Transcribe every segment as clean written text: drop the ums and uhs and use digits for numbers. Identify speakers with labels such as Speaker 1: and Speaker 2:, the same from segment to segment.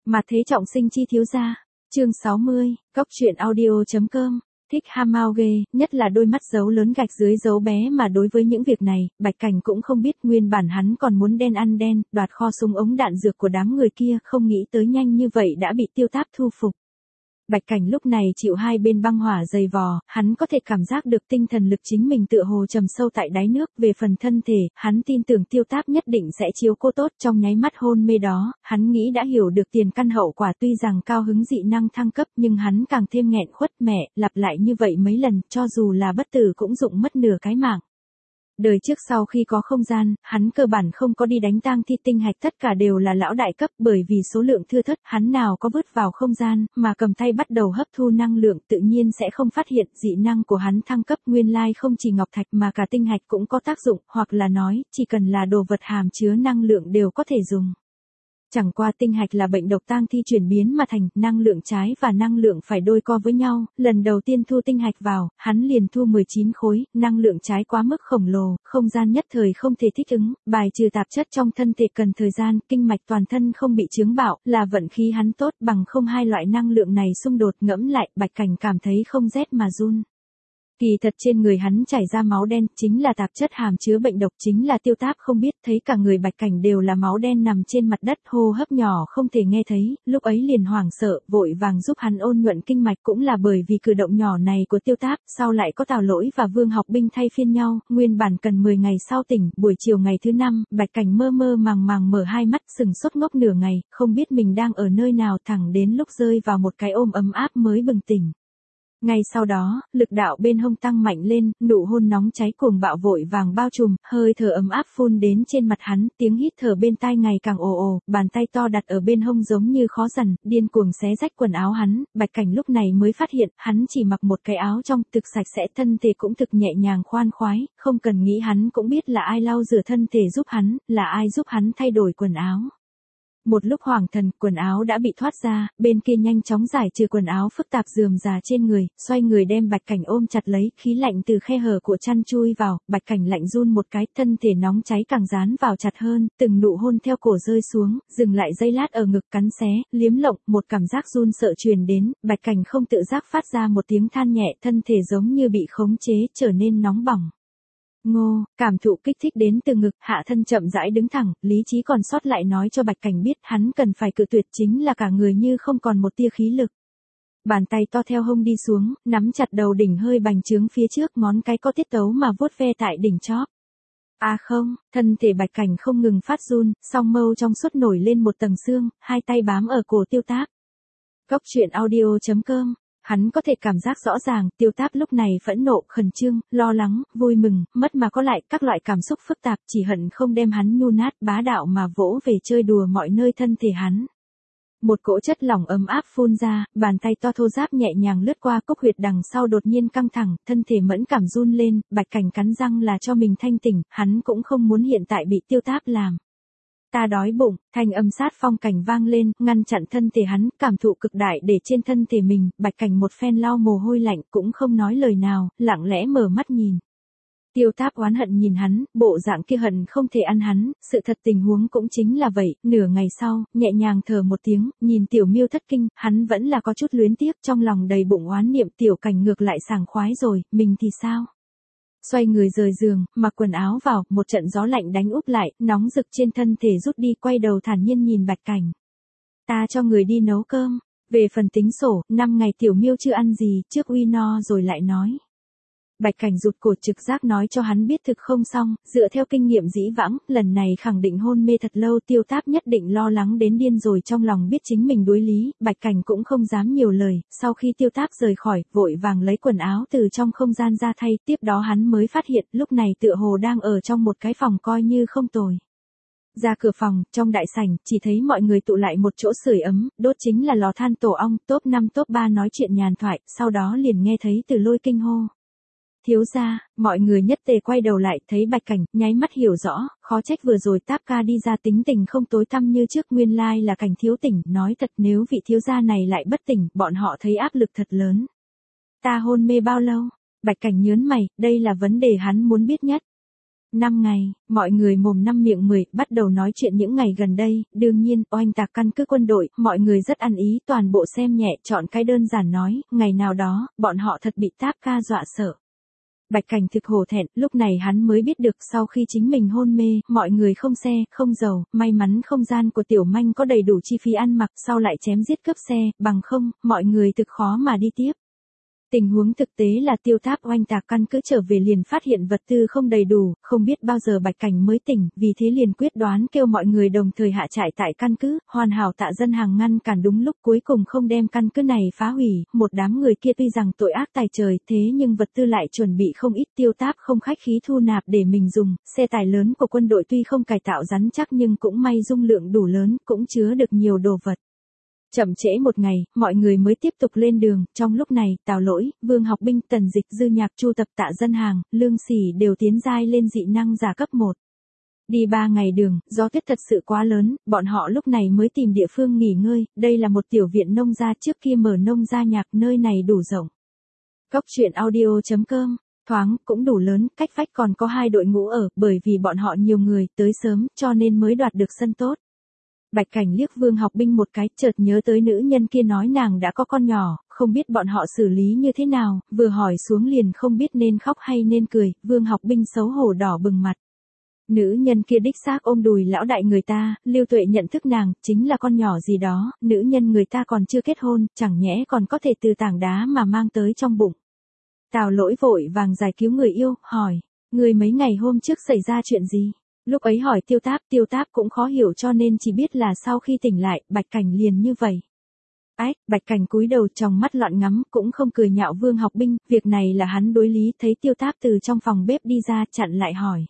Speaker 1: Mà thế trọng sinh chi thiếu gia. Chương 60, Cốc truyện audio.com. Thích Hamao ghê, nhất là đôi mắt dấu lớn gạch dưới dấu bé mà đối với những việc này, Bạch Cảnh cũng không biết nguyên bản hắn còn muốn đen ăn đen, đoạt kho súng ống đạn dược của đám người kia, không nghĩ tới nhanh như vậy đã bị Tiêu Táp thu phục. Bạch Cảnh lúc này chịu hai bên băng hỏa dày vò, hắn có thể cảm giác được tinh thần lực chính mình tựa hồ trầm sâu tại đáy nước, về phần thân thể, hắn tin tưởng Tiêu Táp nhất định sẽ chiếu cố tốt. Trong nháy mắt hôn mê đó, hắn nghĩ đã hiểu được tiền căn hậu quả, tuy rằng cao hứng dị năng thăng cấp nhưng hắn càng thêm nghẹn khuất. Mẹ, lặp lại như vậy mấy lần, cho dù là bất tử cũng dụng mất nửa cái mạng. Đời trước sau khi có không gian, hắn cơ bản không có đi đánh tang thi tinh hạch, tất cả đều là lão đại cấp, bởi vì số lượng thưa thớt, hắn nào có vứt vào không gian, mà cầm tay bắt đầu hấp thu năng lượng, tự nhiên sẽ không phát hiện dị năng của hắn thăng cấp. Nguyên lai không chỉ ngọc thạch mà cả tinh hạch cũng có tác dụng, hoặc là nói, chỉ cần là đồ vật hàm chứa năng lượng đều có thể dùng. Chẳng qua tinh hạch là bệnh độc tang thi chuyển biến mà thành, năng lượng trái và năng lượng phải đôi co với nhau, lần đầu tiên thu tinh hạch vào, hắn liền thu 19 khối, năng lượng trái quá mức khổng lồ, không gian nhất thời không thể thích ứng, bài trừ tạp chất trong thân thể cần thời gian, kinh mạch toàn thân không bị chướng bạo, là vận khí hắn tốt, bằng không hai loại năng lượng này xung đột. Ngẫm lại, Bạch Cảnh cảm thấy không rét mà run. Kỳ thật trên người hắn chảy ra máu đen, chính là tạp chất hàm chứa bệnh độc, chính là Tiêu Táp không biết, thấy cả người Bạch Cảnh đều là máu đen nằm trên mặt đất, hô hấp nhỏ không thể nghe thấy, lúc ấy liền hoảng sợ, vội vàng giúp hắn ôn nhuận kinh mạch. Cũng là bởi vì cử động nhỏ này của Tiêu Táp, sau lại có Tào Lỗi và Vương Học Binh thay phiên nhau, nguyên bản cần 10 ngày sau tỉnh, buổi chiều ngày thứ 5, Bạch Cảnh mơ mơ màng màng mở hai mắt, sừng sốt ngốc nửa ngày, không biết mình đang ở nơi nào, thẳng đến lúc rơi vào một cái ôm ấm áp mới bừng tỉnh. Ngay sau đó, lực đạo bên hông tăng mạnh lên, nụ hôn nóng cháy cuồng bạo vội vàng bao trùm, hơi thở ấm áp phun đến trên mặt hắn, tiếng hít thở bên tai ngày càng ồ ồ, bàn tay to đặt ở bên hông giống như khó dằn, điên cuồng xé rách quần áo hắn. Bạch Cảnh lúc này mới phát hiện, hắn chỉ mặc một cái áo trong, thực sạch sẽ, thân thể cũng thực nhẹ nhàng khoan khoái, không cần nghĩ hắn cũng biết là ai lau rửa thân thể giúp hắn, là ai giúp hắn thay đổi quần áo. Một lúc hoảng thần, quần áo đã bị thoát ra, bên kia nhanh chóng giải trừ quần áo phức tạp rườm rà trên người, xoay người đem Bạch Cảnh ôm chặt lấy, khí lạnh từ khe hở của chăn chui vào, Bạch Cảnh lạnh run một cái, thân thể nóng cháy càng dán vào chặt hơn, từng nụ hôn theo cổ rơi xuống, dừng lại giây lát ở ngực, cắn xé, liếm lộng, một cảm giác run sợ truyền đến, Bạch Cảnh không tự giác phát ra một tiếng than nhẹ, thân thể giống như bị khống chế, trở nên nóng bỏng. Ngô, cảm thụ kích thích đến từ ngực, hạ thân chậm rãi đứng thẳng, lý trí còn sót lại nói cho Bạch Cảnh biết hắn cần phải cự tuyệt, chính là cả người như không còn một tia khí lực. Bàn tay to theo hông đi xuống, nắm chặt đầu đỉnh hơi bành trướng phía trước, ngón cái có tiết tấu mà vuốt ve tại đỉnh chóp. À không, thân thể Bạch Cảnh không ngừng phát run, song mâu trong suốt nổi lên một tầng xương, hai tay bám ở cổ Tiêu Táp. Cốc truyện audio.com. Hắn có thể cảm giác rõ ràng, Tiêu Táp lúc này phẫn nộ, khẩn trương, lo lắng, vui mừng, mất mà có lại, các loại cảm xúc phức tạp, chỉ hận không đem hắn nhu nát, bá đạo mà vỗ về chơi đùa mọi nơi thân thể hắn. Một cỗ chất lỏng ấm áp phun ra, bàn tay to thô ráp nhẹ nhàng lướt qua cốc huyệt đằng sau, đột nhiên căng thẳng, thân thể mẫn cảm run lên. Bạch Cảnh cắn răng là cho mình thanh tỉnh, hắn cũng không muốn hiện tại bị Tiêu Táp làm. Ta đói bụng, thanh âm sát phong cảnh vang lên, ngăn chặn thân thể hắn, cảm thụ cực đại để trên thân thể mình. Bạch Cảnh một phen lau mồ hôi lạnh, cũng không nói lời nào, lặng lẽ mở mắt nhìn. Tiêu Táp oán hận nhìn hắn, bộ dạng kia hận không thể ăn hắn, sự thật tình huống cũng chính là vậy. Nửa ngày sau, nhẹ nhàng thở một tiếng, nhìn Tiểu Miêu thất kinh, hắn vẫn là có chút luyến tiếc, trong lòng đầy bụng oán niệm. Tiểu Cảnh ngược lại sảng khoái rồi, mình thì sao? Xoay người rời giường, mặc quần áo vào, một trận gió lạnh đánh úp lại, nóng rực trên thân thể rút đi, quay đầu thản nhiên nhìn Bạch Cảnh. Ta cho người đi nấu cơm. Về phần tính sổ, 5 ngày Tiểu Miêu chưa ăn gì, trước uy no rồi lại nói. Bạch Cảnh rụt cổ, trực giác nói cho hắn biết thực không xong, dựa theo kinh nghiệm dĩ vãng, lần này khẳng định hôn mê thật lâu. Tiêu Táp nhất định lo lắng đến điên rồi, trong lòng biết chính mình đối lý, Bạch Cảnh cũng không dám nhiều lời. Sau khi Tiêu Táp rời khỏi, vội vàng lấy quần áo từ trong không gian ra thay, tiếp đó hắn mới phát hiện, lúc này tựa hồ đang ở trong một cái phòng coi như không tồi. Ra cửa phòng, trong đại sảnh, chỉ thấy mọi người tụ lại một chỗ sưởi ấm, đốt chính là lò than tổ ong, top 5 top 3 nói chuyện nhàn thoại, sau đó liền nghe thấy Từ Lôi kinh hô. Thiếu gia, mọi người nhất tề quay đầu lại, thấy Bạch Cảnh, nháy mắt hiểu rõ, khó trách vừa rồi Táp ca đi ra tính tình không tối tăm như trước, nguyên lai là Cảnh thiếu tỉnh. Nói thật, nếu vị thiếu gia này lại bất tỉnh, bọn họ thấy áp lực thật lớn. Ta hôn mê bao lâu? Bạch Cảnh nhớn mày, đây là vấn đề hắn muốn biết nhất. 5 ngày, mọi người mồm năm miệng mười, bắt đầu nói chuyện những ngày gần đây, đương nhiên, oanh tạc căn cứ quân đội, mọi người rất ăn ý, toàn bộ xem nhẹ, chọn cái đơn giản nói, ngày nào đó, bọn họ thật bị Táp ca dọa sợ. Bạch Cảnh thực hổ thẹn, lúc này hắn mới biết được sau khi chính mình hôn mê, mọi người không xe, không dầu, may mắn không gian của Tiểu Manh có đầy đủ chi phí ăn mặc, sau lại chém giết cướp xe, bằng không, mọi người thực khó mà đi tiếp. Tình huống thực tế là Tiêu Táp oanh tạc căn cứ trở về liền phát hiện vật tư không đầy đủ, không biết bao giờ Bạch Cảnh mới tỉnh, vì thế liền quyết đoán kêu mọi người đồng thời hạ trại tại căn cứ, hoàn hảo Tạ Dân Hàng ngăn cản đúng lúc cuối cùng không đem căn cứ này phá hủy, một đám người kia tuy rằng tội ác tài trời thế nhưng vật tư lại chuẩn bị không ít. Tiêu Táp không khách khí thu nạp để mình dùng, xe tải lớn của quân đội tuy không cải tạo rắn chắc nhưng cũng may dung lượng đủ lớn, cũng chứa được nhiều đồ vật. Chậm trễ một ngày, mọi người mới tiếp tục lên đường, trong lúc này, Tào Lỗi, Vương Học Binh, Tần Dịch, Dư Nhạc, Chu Tập, Tạ Dân Hàng, Lương Sỉ đều tiến giai lên dị năng giả cấp 1. Đi 3 ngày đường, gió tuyết thật sự quá lớn, bọn họ lúc này mới tìm địa phương nghỉ ngơi, đây là một tiểu viện nông gia, trước kia mở nông gia nhạc, nơi này đủ rộng. Cốc truyện audio.com, thoáng, cũng đủ lớn, cách vách còn có 2 đội ngũ ở, bởi vì bọn họ nhiều người, tới sớm, cho nên mới đoạt được sân tốt. Bạch Cảnh liếc Vương Học Binh một cái, chợt nhớ tới nữ nhân kia nói nàng đã có con nhỏ, không biết bọn họ xử lý như thế nào, vừa hỏi xuống liền không biết nên khóc hay nên cười, Vương Học Binh xấu hổ đỏ bừng mặt. Nữ nhân kia đích xác ôm đùi lão đại người ta, Lưu Tuệ nhận thức nàng, chính là con nhỏ gì đó, nữ nhân người ta còn chưa kết hôn, chẳng nhẽ còn có thể từ tảng đá mà mang tới trong bụng. Tào Lỗi vội vàng giải cứu người yêu, hỏi, người mấy ngày hôm trước xảy ra chuyện gì? Lúc ấy hỏi Tiêu Táp cũng khó hiểu cho nên chỉ biết là sau khi tỉnh lại, Bạch Cảnh liền như vậy. Ách, Bạch Cảnh cúi đầu trong mắt loạn ngắm, cũng không cười nhạo Vương Học Binh, việc này là hắn đối lý, thấy Tiêu Táp từ trong phòng bếp đi ra, chặn lại hỏi.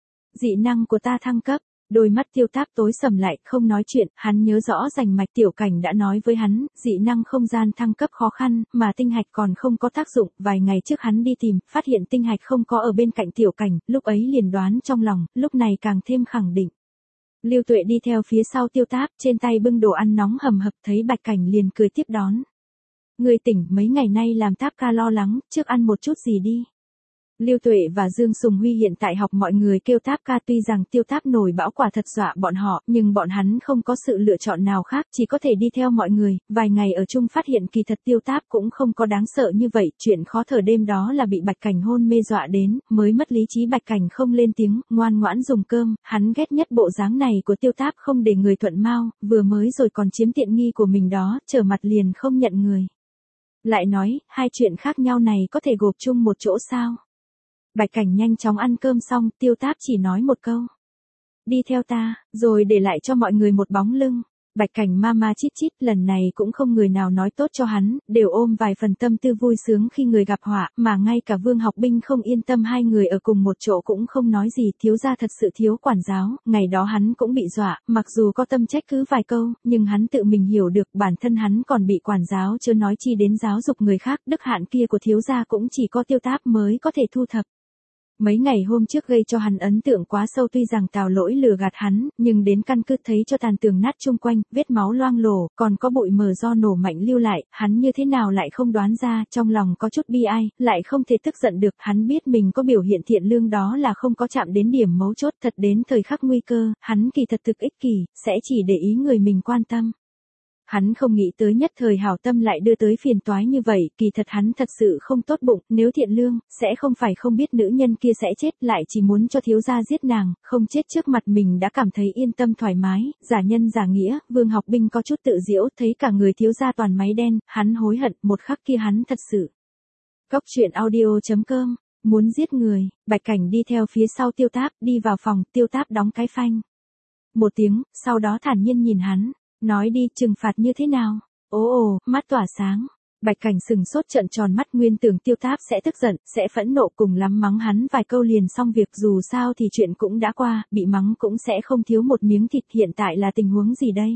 Speaker 1: Dị năng của ta thăng cấp, đôi mắt Tiêu Táp tối sầm lại, không nói chuyện, hắn nhớ rõ rành mạch Tiểu Cảnh đã nói với hắn, dị năng không gian thăng cấp khó khăn, mà tinh hạch còn không có tác dụng, vài ngày trước hắn đi tìm, phát hiện tinh hạch không có ở bên cạnh Tiểu Cảnh, lúc ấy liền đoán trong lòng, lúc này càng thêm khẳng định. Lưu Tuệ đi theo phía sau Tiêu Táp, trên tay bưng đồ ăn nóng hầm hập, thấy Bạch Cảnh liền cười tiếp đón. Người tỉnh, mấy ngày nay làm Táp ca lo lắng, trước ăn một chút gì đi. Lưu Tuệ và Dương Sùng Huy hiện tại học mọi người kêu Táp ca, tuy rằng Tiêu Táp nổi bão quả thật dọa bọn họ, nhưng bọn hắn không có sự lựa chọn nào khác, chỉ có thể đi theo mọi người, vài ngày ở chung phát hiện kỳ thật Tiêu Táp cũng không có đáng sợ như vậy, chuyện khó thở đêm đó là bị Bạch Cảnh hôn mê dọa đến, mới mất lý trí. Bạch Cảnh không lên tiếng, ngoan ngoãn dùng cơm, hắn ghét nhất bộ dáng này của Tiêu Táp, không để người thuận mau, vừa mới rồi còn chiếm tiện nghi của mình đó, trở mặt liền không nhận người. Lại nói, hai chuyện khác nhau này có thể gộp chung một chỗ sao? Bạch Cảnh nhanh chóng ăn cơm xong, Tiêu Táp chỉ nói một câu. Đi theo ta, rồi để lại cho mọi người một bóng lưng. Bạch Cảnh ma ma chít chít, lần này cũng không người nào nói tốt cho hắn, đều ôm vài phần tâm tư vui sướng khi người gặp họa, mà ngay cả Vương Học Binh không yên tâm hai người ở cùng một chỗ cũng không nói gì. Thiếu gia thật sự thiếu quản giáo, ngày đó hắn cũng bị dọa, mặc dù có tâm trách cứ vài câu, nhưng hắn tự mình hiểu được bản thân hắn còn bị quản giáo, chưa nói chi đến giáo dục người khác. Đức hạn kia của thiếu gia cũng chỉ có Tiêu Táp mới có thể thu thập. Mấy ngày hôm trước gây cho hắn ấn tượng quá sâu, tuy rằng Tào Lỗi lừa gạt hắn, nhưng đến căn cứ thấy cho tàn tường nát chung quanh, vết máu loang lổ, còn có bụi mờ do nổ mạnh lưu lại, hắn như thế nào lại không đoán ra, trong lòng có chút bi ai, lại không thể tức giận được, hắn biết mình có biểu hiện thiện lương đó là không có chạm đến điểm mấu chốt, thật đến thời khắc nguy cơ, hắn kỳ thật thực ích kỷ, sẽ chỉ để ý người mình quan tâm. Hắn không nghĩ tới nhất thời hảo tâm lại đưa tới phiền toái như vậy, kỳ thật hắn thật sự không tốt bụng, nếu thiện lương, sẽ không phải không biết nữ nhân kia sẽ chết, lại chỉ muốn cho thiếu gia giết nàng, không chết trước mặt mình đã cảm thấy yên tâm thoải mái, giả nhân giả nghĩa. Vương Học Binh có chút tự giễu, thấy cả người thiếu gia toàn máy đen, hắn hối hận, một khắc kia hắn thật sự. Cốc truyện audio.com, muốn giết người. Bạch Cảnh đi theo phía sau Tiêu Táp, đi vào phòng, Tiêu Táp đóng cái phanh. Một tiếng, sau đó thản nhiên nhìn hắn. Nói đi, trừng phạt như thế nào? Ồ, mắt tỏa sáng. Bạch Cảnh sừng sốt trợn tròn mắt, nguyên tưởng Tiêu Táp sẽ tức giận, sẽ phẫn nộ cùng lắm mắng hắn vài câu liền xong việc, dù sao thì chuyện cũng đã qua, bị mắng cũng sẽ không thiếu một miếng thịt, hiện tại là tình huống gì đây?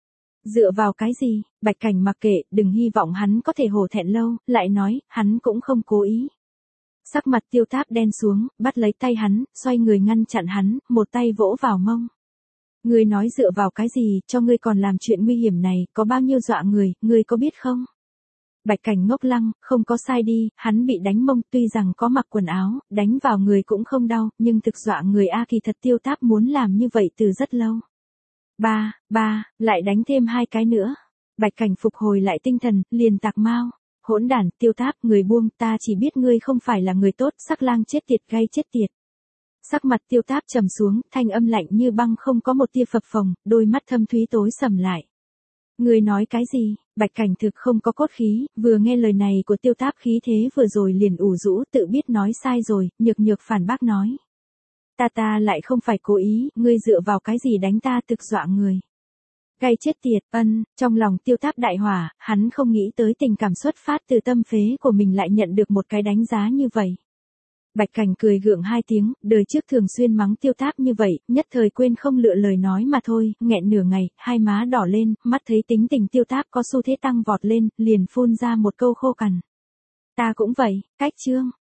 Speaker 1: Dựa vào cái gì? Bạch Cảnh mặc kệ, đừng hy vọng hắn có thể hổ thẹn lâu, lại nói, hắn cũng không cố ý. Sắc mặt Tiêu Táp đen xuống, bắt lấy tay hắn, xoay người ngăn chặn hắn, một tay vỗ vào mông. Ngươi nói dựa vào cái gì, cho ngươi còn làm chuyện nguy hiểm này, có bao nhiêu dọa người, ngươi có biết không? Bạch Cảnh ngốc lăng, không có sai đi, hắn bị đánh mông tuy rằng có mặc quần áo, đánh vào người cũng không đau, nhưng thực dọa người A kỳ thật Tiêu Táp muốn làm như vậy từ rất lâu. Ba, lại đánh thêm 2 cái nữa. Bạch Cảnh phục hồi lại tinh thần, liền tạc mau. Hỗn đản, Tiêu Táp, người buông, ta chỉ biết ngươi không phải là người tốt, sắc lang chết tiệt gay chết tiệt. Sắc mặt Tiêu Táp trầm xuống, thanh âm lạnh như băng không có một tia phập phồng, đôi mắt thâm thúy tối sầm lại. Ngươi nói cái gì? Bạch Cảnh thực không có cốt khí, vừa nghe lời này của Tiêu Táp khí thế vừa rồi liền ủ rũ tự biết nói sai rồi, nhược nhược phản bác nói. Ta lại không phải cố ý, ngươi dựa vào cái gì đánh ta thực dọa người. Gay chết tiệt, trong lòng Tiêu Táp đại hỏa, hắn không nghĩ tới tình cảm xuất phát từ tâm phế của mình lại nhận được một cái đánh giá như vậy. Bạch Cảnh cười gượng 2 tiếng, đời trước thường xuyên mắng Tiêu Táp như vậy, nhất thời quên không lựa lời nói mà thôi, nghẹn nửa ngày, hai má đỏ lên, mắt thấy tính tình Tiêu Táp có xu thế tăng vọt lên, liền phun ra một câu khô cằn. Ta cũng vậy, cách chương.